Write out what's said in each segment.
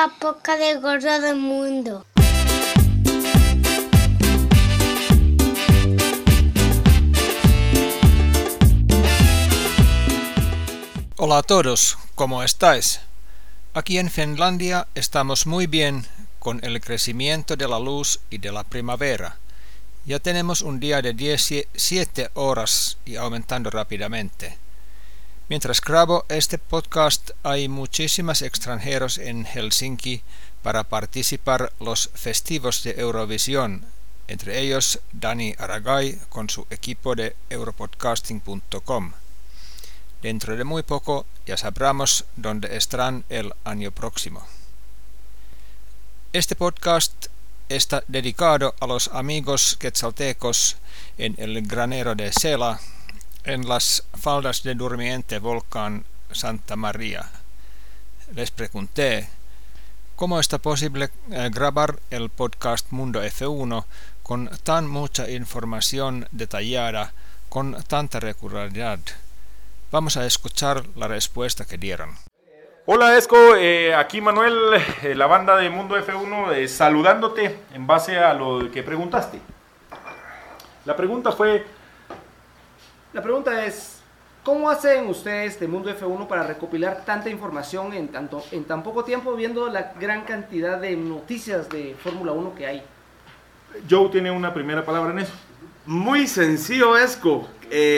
la poca de gordo del mundo. Hola a todos, ¿cómo estáis? Aquí en Finlandia estamos muy bien con el crecimiento de la luz y de la primavera. Ya tenemos un día de 17 horas y aumentando rápidamente. Mientras grabo este podcast hay muchísimos extranjeros en Helsinki para participar los festivos de Eurovisión, entre ellos Dani Aragay con su equipo de europodcasting.com. Dentro de muy poco ya sabremos dónde estarán el año próximo. Este podcast está dedicado a los amigos quetzaltecos en el granero de Sela, en las faldas del durmiente volcán Santa María. Les pregunté cómo está posible grabar el podcast Mundo F1 con tan mucha información detallada, con tanta regularidad. Vamos a escuchar la respuesta que dieron. Hola Esco, aquí Manuel, la banda de Mundo F1, saludándote en base a lo que preguntaste. La pregunta es, ¿cómo hacen ustedes de Mundo F1 para recopilar tanta información en tan poco tiempo, viendo la gran cantidad de noticias de Fórmula 1 que hay? Joe tiene una primera palabra en eso. Muy sencillo, Esco.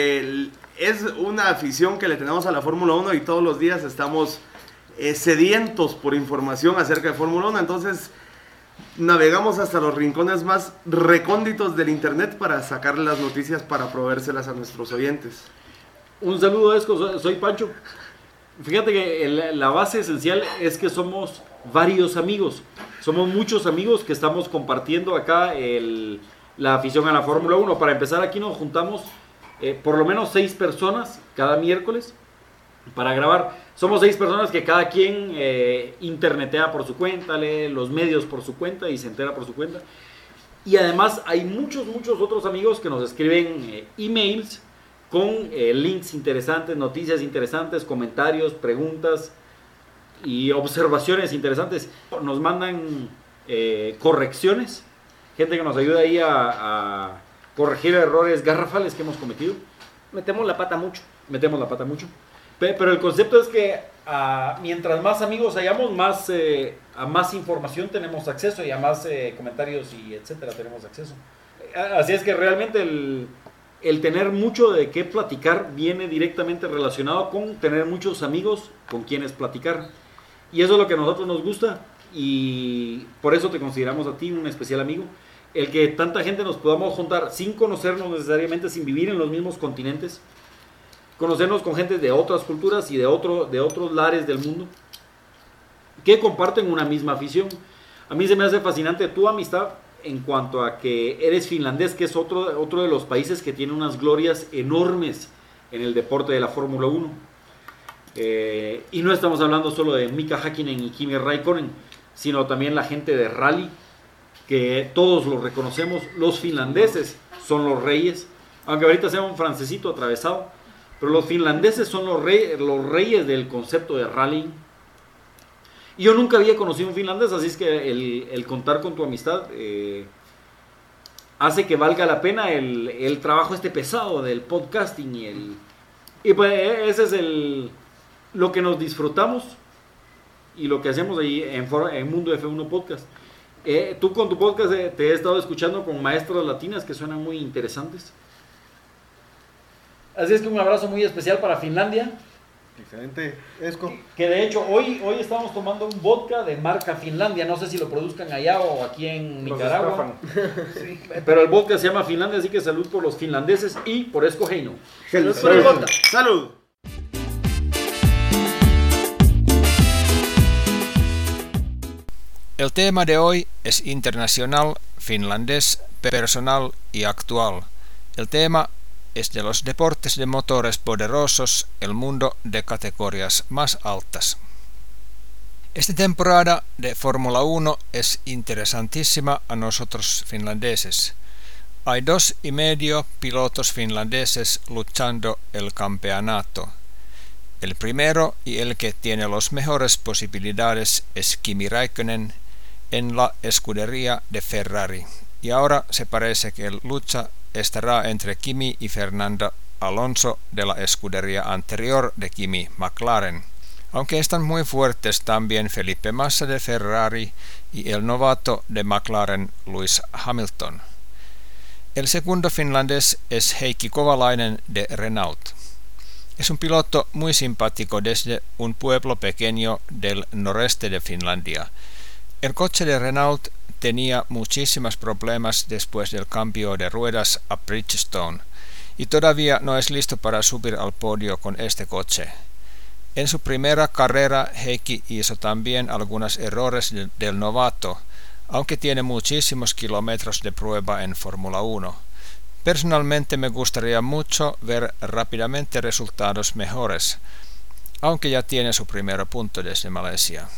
Es una afición que le tenemos a la Fórmula 1 y todos los días estamos sedientos por información acerca de Fórmula 1, entonces navegamos hasta los rincones más recónditos del internet para sacarle las noticias para proveérselas a nuestros oyentes. Un saludo, Esco, soy Pancho. Fíjate que la base esencial es que somos varios amigos, somos muchos amigos que estamos compartiendo acá la afición a la Fórmula 1. Para empezar, aquí nos juntamos por lo menos 6 personas cada miércoles para grabar. Somos 6 personas que cada quien internetea por su cuenta, lee los medios por su cuenta y se entera por su cuenta. Y además hay muchos otros amigos que nos escriben emails con links interesantes, noticias interesantes, comentarios, preguntas y observaciones interesantes. Nos mandan correcciones, gente que nos ayuda ahí a corregir errores garrafales que hemos cometido. Metemos la pata mucho. Pero el concepto es que mientras más amigos hayamos, a más información tenemos acceso y a más comentarios y etcétera tenemos acceso. Así es que realmente el tener mucho de qué platicar viene directamente relacionado con tener muchos amigos con quienes platicar. Y eso es lo que a nosotros nos gusta y por eso te consideramos a ti un especial amigo. El que tanta gente nos podamos juntar sin conocernos necesariamente, sin vivir en los mismos continentes, conocernos con gente de otras culturas y de otros lares del mundo que comparten una misma afición. A mí se me hace fascinante tu amistad en cuanto a que eres finlandés, que es otro de los países que tiene unas glorias enormes en el deporte de la Fórmula 1. Y no estamos hablando solo de Mika Häkkinen y Kimi Räikkönen, sino también la gente de rally, que todos los reconocemos. Los finlandeses son los reyes, aunque ahorita sea un francesito atravesado, pero los finlandeses son los reyes del concepto de rally. Y yo nunca había conocido un finlandés, así es que el contar con tu amistad hace que valga la pena el trabajo pesado del podcasting y pues ese es lo que nos disfrutamos y lo que hacemos ahí en Mundo F1 Podcast. Tú con tu podcast te he estado escuchando con maestras latinas que suenan muy interesantes. Así es que un abrazo muy especial para Finlandia. Excelente, Esco. Que de hecho hoy estamos tomando un vodka de marca Finlandia. No sé si lo produzcan allá o aquí en Nicaragua. Sí. Pero el vodka se llama Finlandia, así que salud por los finlandeses y por Esco Heino. Salud por el vodka. Salud. El tema de hoy es internacional, finlandés, personal y actual. El tema es de los deportes de motores poderosos, el mundo de categorías más altas. Esta temporada de Fórmula 1 es interesantísima a nosotros finlandeses. Hay 2,5 pilotos finlandeses luchando el campeonato. El primero y el que tiene las mejores posibilidades es Kimi Räikkönen en la escudería de Ferrari. Y ahora se parece que la lucha estará entre Kimi y Fernando Alonso de la escudería anterior de Kimi, McLaren. Aunque están muy fuertes también Felipe Massa de Ferrari y el novato de McLaren, Lewis Hamilton. El segundo finlandés es Heikki Kovalainen de Renault. Es un piloto muy simpático desde un pueblo pequeño del noreste de Finlandia. El coche de Renault tenía muchísimos problemas después del cambio de ruedas a Bridgestone y todavía no es listo para subir al podio con este coche. En su primera carrera, Heikki hizo también algunos errores del novato, aunque tiene muchísimos kilómetros de prueba en Fórmula 1. Personalmente me gustaría mucho ver rápidamente resultados mejores, aunque ya tiene su primer punto desde Malasia.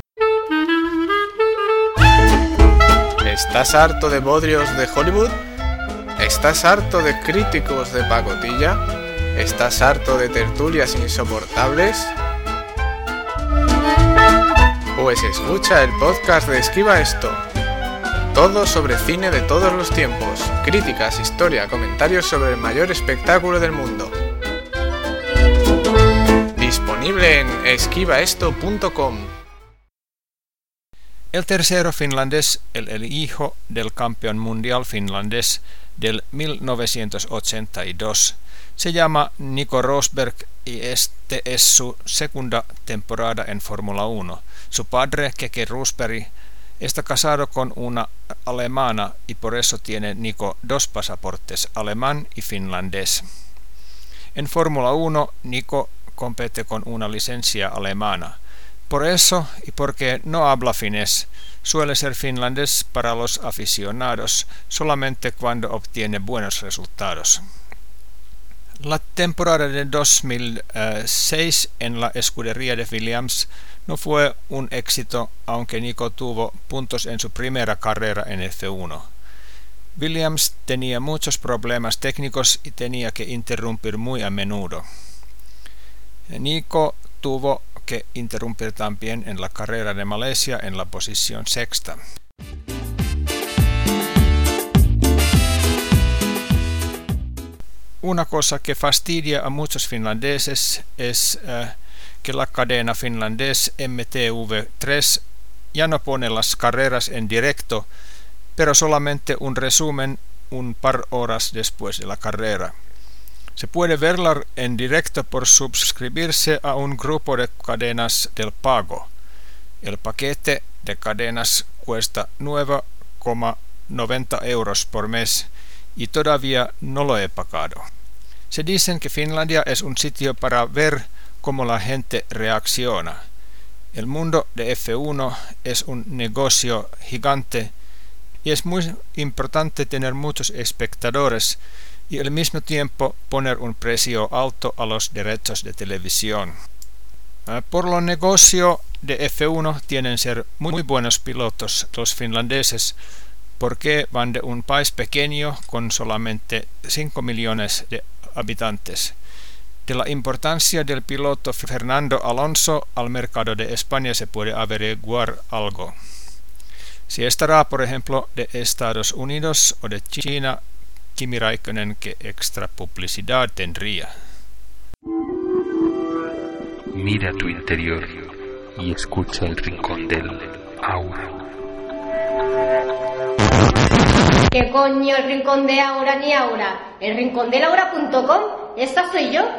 ¿Estás harto de bodrios de Hollywood? ¿Estás harto de críticos de pacotilla? ¿Estás harto de tertulias insoportables? Pues escucha el podcast de Esquiva Esto. Todo sobre cine de todos los tiempos, críticas, historia, comentarios sobre el mayor espectáculo del mundo. Disponible en esquivaesto.com. El tercero finlandés, el hijo del campeón mundial finlandés del 1982, se llama Nico Rosberg y este es su segunda temporada en Fórmula 1. Su padre, Keke Rosberg, está casado con una alemana y por eso tiene Nico dos pasaportes, alemán y finlandés. En Fórmula 1, Nico compite con una licencia alemana. Por eso, y porque no habla finés, suele ser finlandés para los aficionados solamente cuando obtiene buenos resultados. La temporada de 2006 en la escudería de Williams no fue un éxito, aunque Nico tuvo puntos en su primera carrera en F1. Williams tenía muchos problemas técnicos y tenía que interrumpir muy a menudo. Nico tuvo que interrumpir también en la carrera de Malasia en la posición sexta. Una cosa que fastidia a muchos finlandeses es que la cadena finlandés MTV3 ya no pone las carreras en directo, pero solamente un resumen un par horas después de la carrera. Se puede verla en directo por suscribirse a un grupo de cadenas del pago. El paquete de cadenas cuesta 9,90 € por mes y todavía no lo he pagado. Se dicen que Finlandia es un sitio para ver cómo la gente reacciona. El mundo de F1 es un negocio gigante y es muy importante tener muchos espectadores y al mismo tiempo poner un precio alto a los derechos de televisión. Por lo negocio de F1 tienen ser muy buenos pilotos los finlandeses porque van de un país pequeño con solamente 5 millones de habitantes. De la importancia del piloto Fernando Alonso al mercado de España se puede averiguar algo. Si estará, por ejemplo, de Estados Unidos o de China, Kimi Räikkönen, ¿qué extra publicidad tendría? Mira tu interior y escucha el rincón del aura. ¿Qué coño el rincón de Aura ni Aura? El rincondelaura.com, esta soy yo.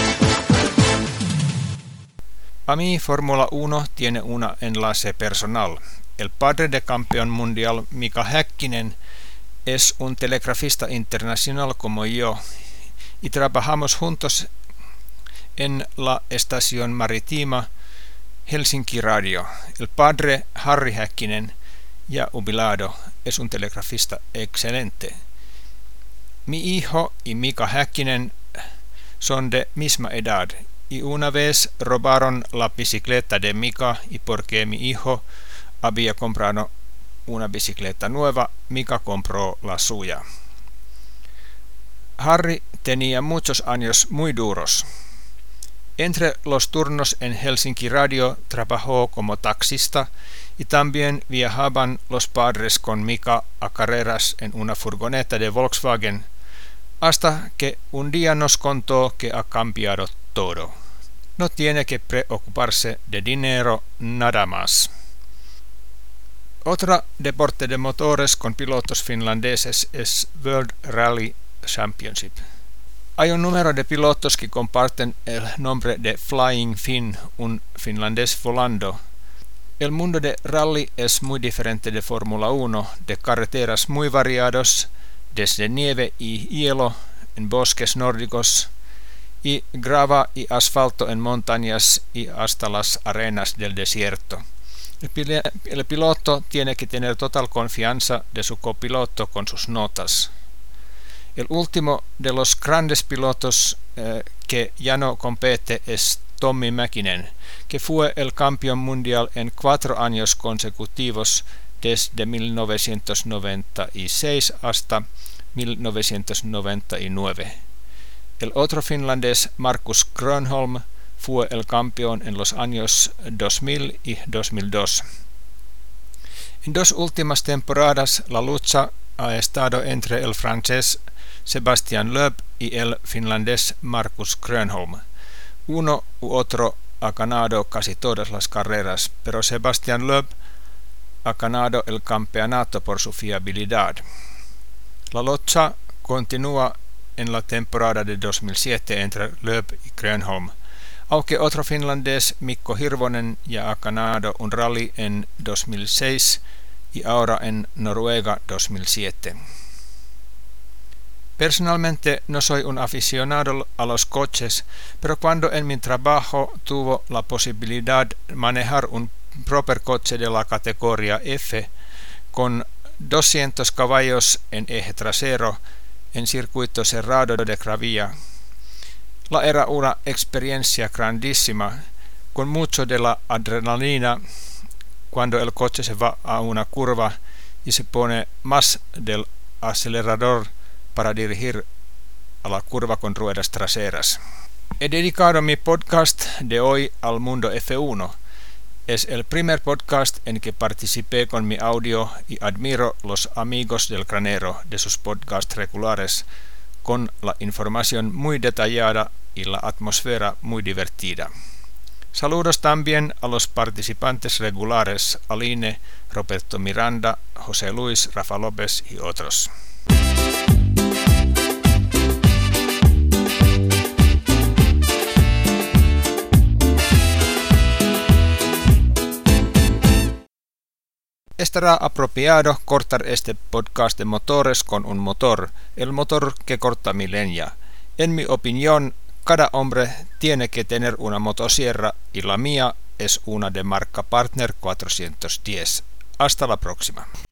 A mí Fórmula 1 tiene un enlace personal. El padre de campeón mundial Mika Häkkinen es un telegrafista internacional como yo y trabajamos juntos en la estación marítima Helsinki Radio. El padre Harri Häkkinen, ya jubilado, es un telegrafista excelente. Mi hijo y Mika Häkkinen son de misma edad y una vez robaron la bicicleta de Mika y porque mi hijo había comprado una bicicleta nueva, Mika compró la suya. Harry tenía muchos años muy duros. Entre los turnos en Helsinki Radio trabajó como taxista y también viajaban los padres con Mika a carreras en una furgoneta de Volkswagen, hasta que un día nos contó que ha cambiado todo. No tiene que preocuparse de dinero nada más. Otro deporte de motores con pilotos finlandeses es World Rally Championship. Hay un número de pilotos que comparten el nombre de Flying Finn, un finlandés volando. El mundo de rally es muy diferente de Fórmula 1, de carreteras muy variados, desde nieve y hielo en bosques nórdicos, y grava y asfalto en montañas y hasta las arenas del desierto. El piloto tiene que tener total confianza de su copiloto con sus notas. El último de los grandes pilotos que ya no compete es Tommi Mäkinen, que fue el campeón mundial en 4 años consecutivos desde 1996 hasta 1999. El otro finlandés, Markus Grönholm, fue el campeón en los años 2000 y 2002. En 2 últimas temporadas, la lucha ha estado entre el francés Sébastien Loeb y el finlandés Markus Grönholm. Uno u otro ha ganado casi todas las carreras, pero Sébastien Loeb ha ganado el campeonato por su fiabilidad. La lucha continúa en la temporada de 2007 entre Loeb y Grönholm, aunque otro finlandés, Mikko Hirvonen, ya ha ganado un rally en 2006 y ahora en Noruega 2007. Personalmente no soy un aficionado a los coches, pero cuando en mi trabajo tuve la posibilidad de manejar un proper coche de la categoría F con 200 caballos en eje trasero en circuito cerrado de gravilla, la era una experiencia grandísima, con mucho de la adrenalina cuando el coche se va a una curva y se pone más del acelerador para dirigir a la curva con ruedas traseras. He dedicado mi podcast de hoy al mundo F1. Es el primer podcast en que participé con mi audio y admiro los amigos del granero de sus podcasts regulares, con la información muy detallada y la atmósfera muy divertida. Saludos también a los participantes regulares, Aline, Roberto Miranda, José Luis, Rafa López y otros. Estará apropiado cortar este podcast de motores con un motor, el motor que corta mi leña. En mi opinión, cada hombre tiene que tener una motosierra y la mía es una de marca Partner 410. Hasta la próxima.